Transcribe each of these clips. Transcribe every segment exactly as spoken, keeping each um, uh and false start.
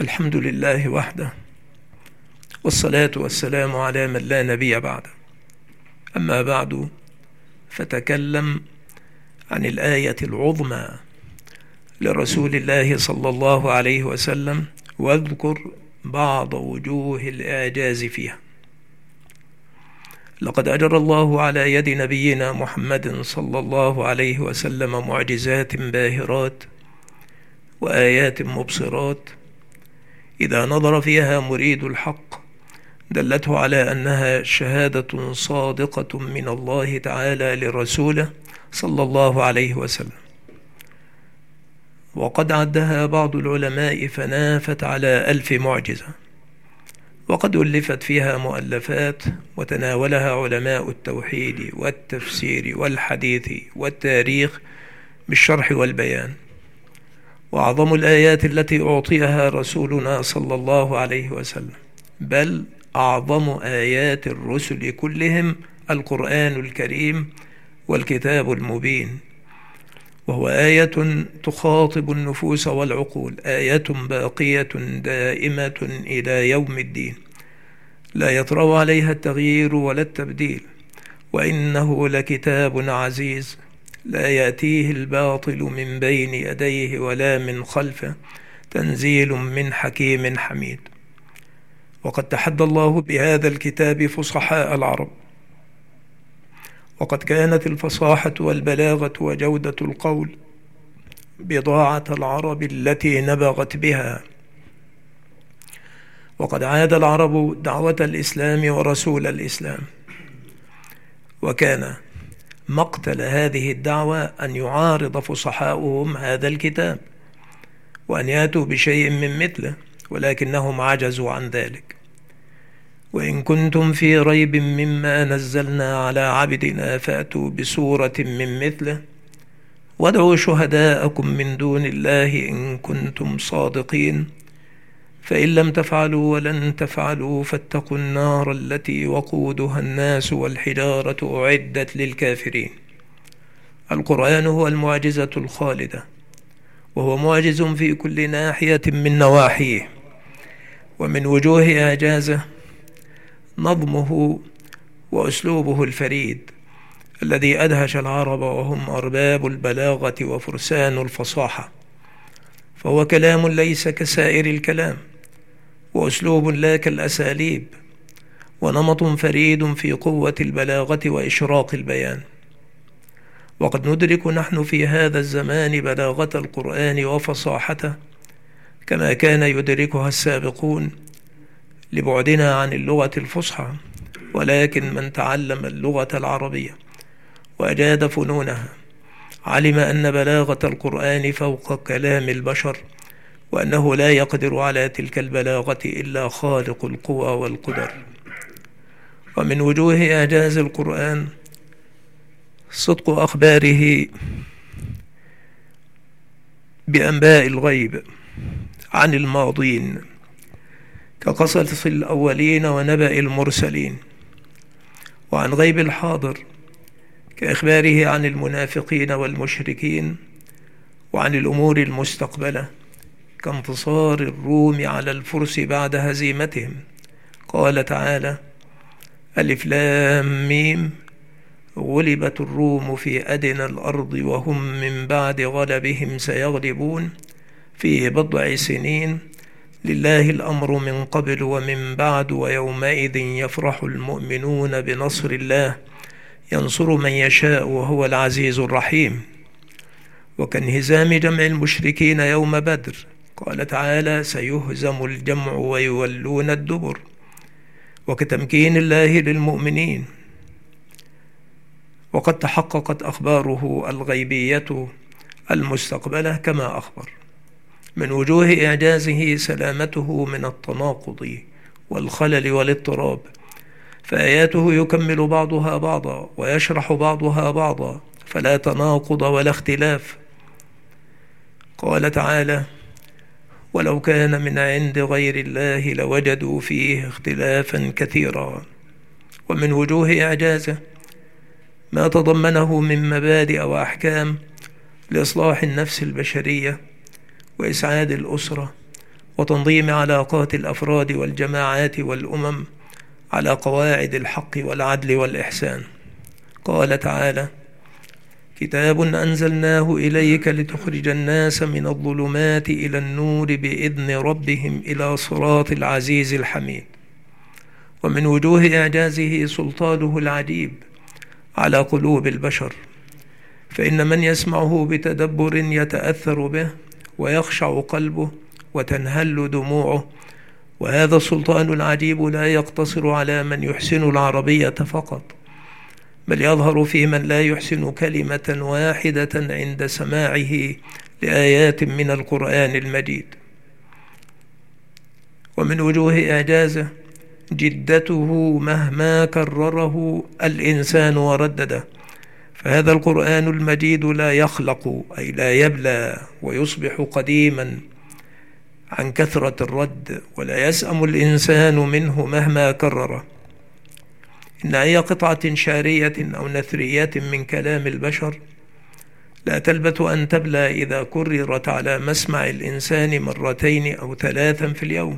الحمد لله وحده، والصلاة والسلام على من لا نبي بعده. أما بعد، فتكلم عن الآية العظمى لرسول الله صلى الله عليه وسلم، واذكر بعض وجوه الإعجاز فيها. لقد أجرى الله على يد نبينا محمد صلى الله عليه وسلم معجزات باهرات وآيات مبصرات، إذا نظر فيها مريد الحق دلته على أنها شهادة صادقة من الله تعالى لرسوله صلى الله عليه وسلم. وقد عدها بعض العلماء فنافت على ألف معجزة، وقد ألفت فيها مؤلفات وتناولها علماء التوحيد والتفسير والحديث والتاريخ بالشرح والبيان. وأعظم الآيات التي أعطيها رسولنا صلى الله عليه وسلم، بل أعظم آيات الرسل كلهم، القرآن الكريم والكتاب المبين، وهو آية تخاطب النفوس والعقول، آية باقية دائمة إلى يوم الدين، لا يطرأ عليها التغيير ولا التبديل. وإنه لكتاب عزيز لا يأتيه الباطل من بين يديه ولا من خلفه، تنزيل من حكيم حميد. وقد تحدى الله بهذا الكتاب فصحاء العرب، وقد كانت الفصاحة والبلاغة وجودة القول بضاعة العرب التي نبغت بها. وقد عاد العرب دعوة الإسلام ورسول الإسلام، وكان مقتل هذه الدعوة أن يعارض فصحاؤهم هذا الكتاب وأن يأتوا بشيء من مثله، ولكنهم عجزوا عن ذلك. وإن كنتم في ريب مما نزلنا على عبدنا فأتوا بسورة من مثله وادعوا شهداءكم من دون الله إن كنتم صادقين، فإن لم تفعلوا ولن تفعلوا فاتقوا النار التي وقودها الناس والحجارة أعدت للكافرين. القرآن هو المعجزة الخالدة، وهو معجز في كل ناحية من نواحيه. ومن وجوه إعجازه نظمه وأسلوبه الفريد الذي أدهش العرب وهم أرباب البلاغة وفرسان الفصاحة. فهو كلام ليس كسائر الكلام، وأسلوب لا كالأساليب، ونمط فريد في قوة البلاغة وإشراق البيان. وقد ندرك نحن في هذا الزمان بلاغة القرآن وفصاحته كما كان يدركها السابقون لبعدنا عن اللغة الفصحى، ولكن من تعلم اللغة العربية وأجاد فنونها علم أن بلاغة القرآن فوق كلام البشر، وأنه لا يقدر على تلك البلاغة إلا خالق القوى والقدر. ومن وجوه إعجاز القرآن صدق أخباره بأنباء الغيب عن الماضين كقصص الأولين ونبأ المرسلين، وعن غيب الحاضر كإخباره عن المنافقين والمشركين، وعن الأمور المستقبلة كانتصار الروم على الفرس بعد هزيمتهم. قال تعالى: ألف لام ميم غلبت الروم في أدنى الأرض وهم من بعد غلبهم سيغلبون في بضع سنين لله الأمر من قبل ومن بعد ويومئذ يفرح المؤمنون بنصر الله ينصر من يشاء وهو العزيز الرحيم. وكانهزام جمع المشركين يوم بدر قال تعالى: سيهزم الجمع ويولون الدبر. وكتمكين الله للمؤمنين، وقد تحققت أخباره الغيبية المستقبلة كما أخبر. من وجوه إعجازه سلامته من التناقض والخلل والاضطراب، فآياته يكمل بعضها بعضا ويشرح بعضها بعضا، فلا تناقض ولا اختلاف. قال تعالى: ولو كان من عند غير الله لوجدوا فيه اختلافا كثيرا. ومن وجوه إعجازه ما تضمنه من مبادئ وأحكام لإصلاح النفس البشرية وإسعاد الأسرة وتنظيم علاقات الأفراد والجماعات والأمم على قواعد الحق والعدل والإحسان. قال تعالى: كتاب أنزلناه إليك لتخرج الناس من الظلمات إلى النور بإذن ربهم إلى صراط العزيز الحميد. ومن وجوه إعجازه سلطانه العجيب على قلوب البشر، فإن من يسمعه بتدبر يتأثر به ويخشع قلبه وتنهل دموعه. وهذا السلطان العجيب لا يقتصر على من يحسن العربية فقط، بل يظهر في من لا يحسن كلمة واحدة عند سماعه لآيات من القرآن المجيد. ومن وجوه إعجازه جدته مهما كرره الإنسان وردده، فهذا القرآن المجيد لا يخلق أي لا يبلى ويصبح قديما عن كثرة الرد، ولا يسأم الإنسان منه مهما كرره. إن أي قطعة شعرية أو نثرية من كلام البشر لا تلبث أن تبلى إذا كررت على مسمع الإنسان مرتين أو ثلاثا في اليوم،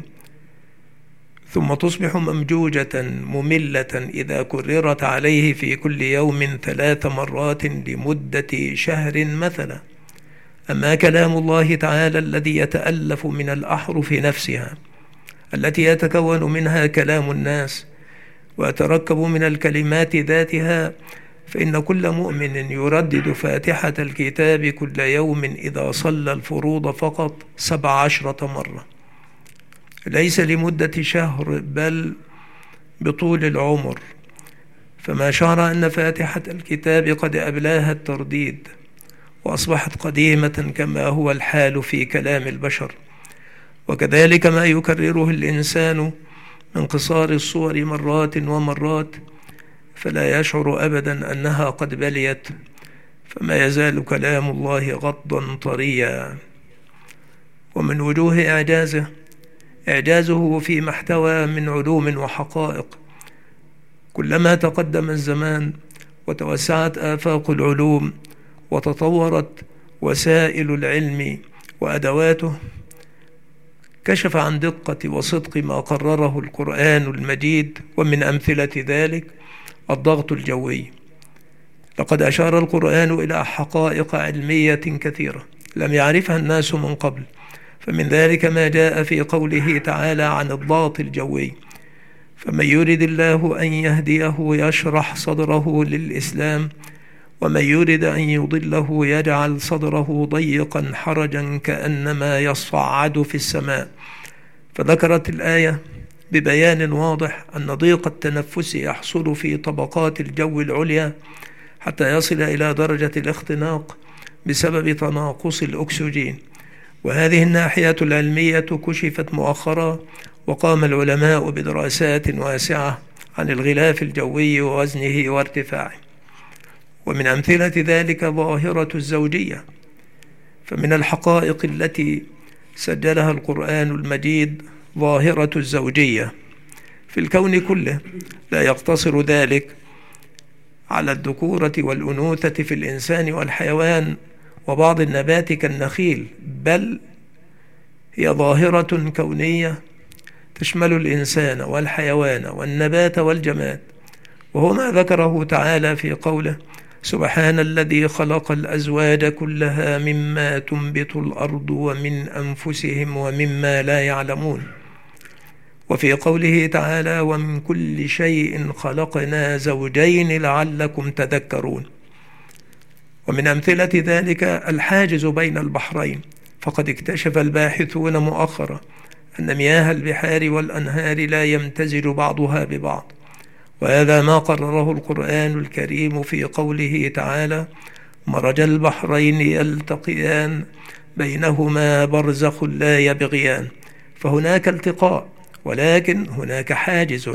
ثم تصبح ممجوجة مملة إذا كررت عليه في كل يوم ثلاث مرات لمدة شهر مثلا. أما كلام الله تعالى الذي يتألف من الأحرف نفسها التي يتكون منها كلام الناس ويتركب من الكلمات ذاتها، فإن كل مؤمن يردد فاتحة الكتاب كل يوم إذا صلى الفروض فقط سبع عشرة مرة، ليس لمدة شهر بل بطول العمر. فما شعر أن فاتحة الكتاب قد أبلاها الترديد وأصبحت قديمة كما هو الحال في كلام البشر. وكذلك ما يكرره الإنسان من قصار الصور مرات ومرات فلا يشعر أبدا أنها قد بليت، فما يزال كلام الله غضا طريا. ومن وجوه إعجازه إعجازه فيما احتوى من علوم وحقائق. كلما تقدم الزمان وتوسعت آفاق العلوم وتطورت وسائل العلم وأدواته، كشف عن دقة وصدق ما قرره القرآن المجيد. ومن أمثلة ذلك الضغط الجوي. لقد أشار القرآن إلى حقائق علمية كثيرة لم يعرفها الناس من قبل، فمن ذلك ما جاء في قوله تعالى عن الضغط الجوي: فمن يرد الله أن يهديه يشرح صدره للإسلام ومن يرد أن يضله يجعل صدره ضيقا حرجا كأنما يصعد في السماء. فذكرت الآية ببيان واضح أن ضيق التنفس يحصل في طبقات الجو العليا حتى يصل إلى درجة الاختناق بسبب تناقص الأكسجين. وهذه الناحية العلمية كشفت مؤخرا، وقام العلماء بدراسات واسعة عن الغلاف الجوي ووزنه وارتفاعه. ومن أمثلة ذلك ظاهرة الزوجية. فمن الحقائق التي سجلها القرآن المجيد ظاهرة الزوجية في الكون كله، لا يقتصر ذلك على الذكورة والأنوثة في الإنسان والحيوان وبعض النبات كالنخيل، بل هي ظاهرة كونية تشمل الإنسان والحيوان والنبات والجماد. وهو ما ذكره تعالى في قوله: سبحان الذي خلق الأزواج كلها مما تنبت الأرض ومن أنفسهم ومما لا يعلمون. وفي قوله تعالى: ومن كل شيء خلقنا زوجين لعلكم تذكرون. ومن أمثلة ذلك الحاجز بين البحرين، فقد اكتشف الباحثون مؤخرا أن مياه البحار والأنهار لا يمتزج بعضها ببعض، وهذا ما قرره القرآن الكريم في قوله تعالى: مرج البحرين يلتقيان بينهما برزخ لا يبغيان. فهناك التقاء، ولكن هناك حاجز،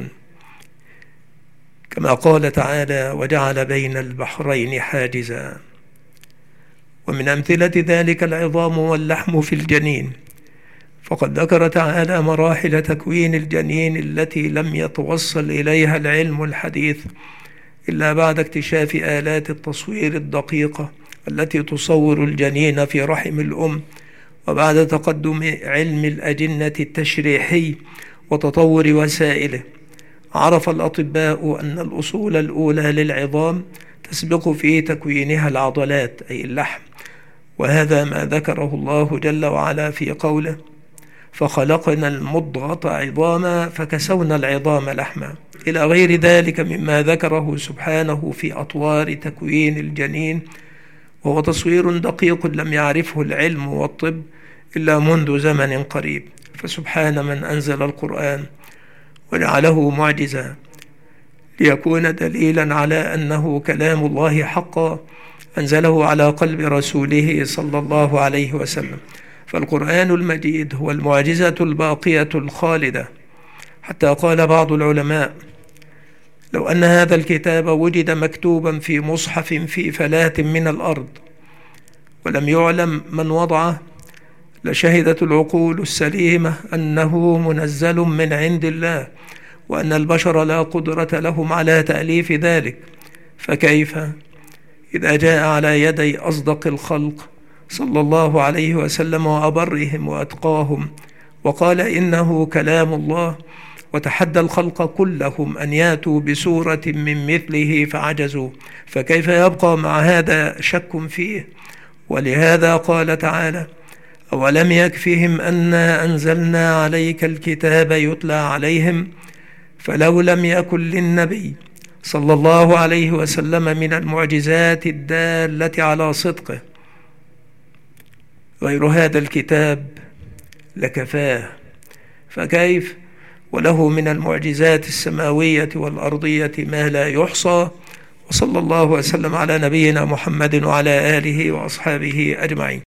كما قال تعالى: وجعل بين البحرين حاجزا. ومن أمثلة ذلك العظام واللحم في الجنين، فقد ذكر تعالى مراحل تكوين الجنين التي لم يتوصل إليها العلم الحديث إلا بعد اكتشاف آلات التصوير الدقيقة التي تصور الجنين في رحم الأم وبعد تقدم علم الأجنة التشريحي وتطور وسائله، عرف الأطباء أن الأصول الأولى للعظام تسبق في تكوينها العضلات أي اللحم، وهذا ما ذكره الله جل وعلا في قوله: فخلقنا المضغة عظاما فكسونا العظام لحما، إلى غير ذلك مما ذكره سبحانه في أطوار تكوين الجنين، وهو تصوير دقيق لم يعرفه العلم والطب إلا منذ زمن قريب. فسبحان من أنزل القرآن وجعله معجزا ليكون دليلا على أنه كلام الله حقا، أنزله على قلب رسوله صلى الله عليه وسلم. فالقرآن المجيد هو المعجزة الباقية الخالدة، حتى قال بعض العلماء: لو أن هذا الكتاب وجد مكتوبا في مصحف في فلاة من الأرض ولم يعلم من وضعه لشهدت العقول السليمة أنه منزل من عند الله، وأن البشر لا قدرة لهم على تأليف ذلك، فكيف إذا جاء على يدي أصدق الخلق صلى الله عليه وسلم وأبرهم وأتقاهم وقال إنه كلام الله، وتحدى الخلق كلهم أن ياتوا بسورة من مثله فعجزوا، فكيف يبقى مع هذا شك فيه؟ ولهذا قال تعالى: أولم يكفهم أنا أنزلنا عليك الكتاب يتلى عليهم، فلو لم يكن للنبي صلى الله عليه وسلم من المعجزات الدالة على صدقه غير هذا الكتاب لكفاه، فكيف وله من المعجزات السماوية والأرضية ما لا يحصى. وصلى الله وسلم على نبينا محمد وعلى آله وأصحابه أجمعين.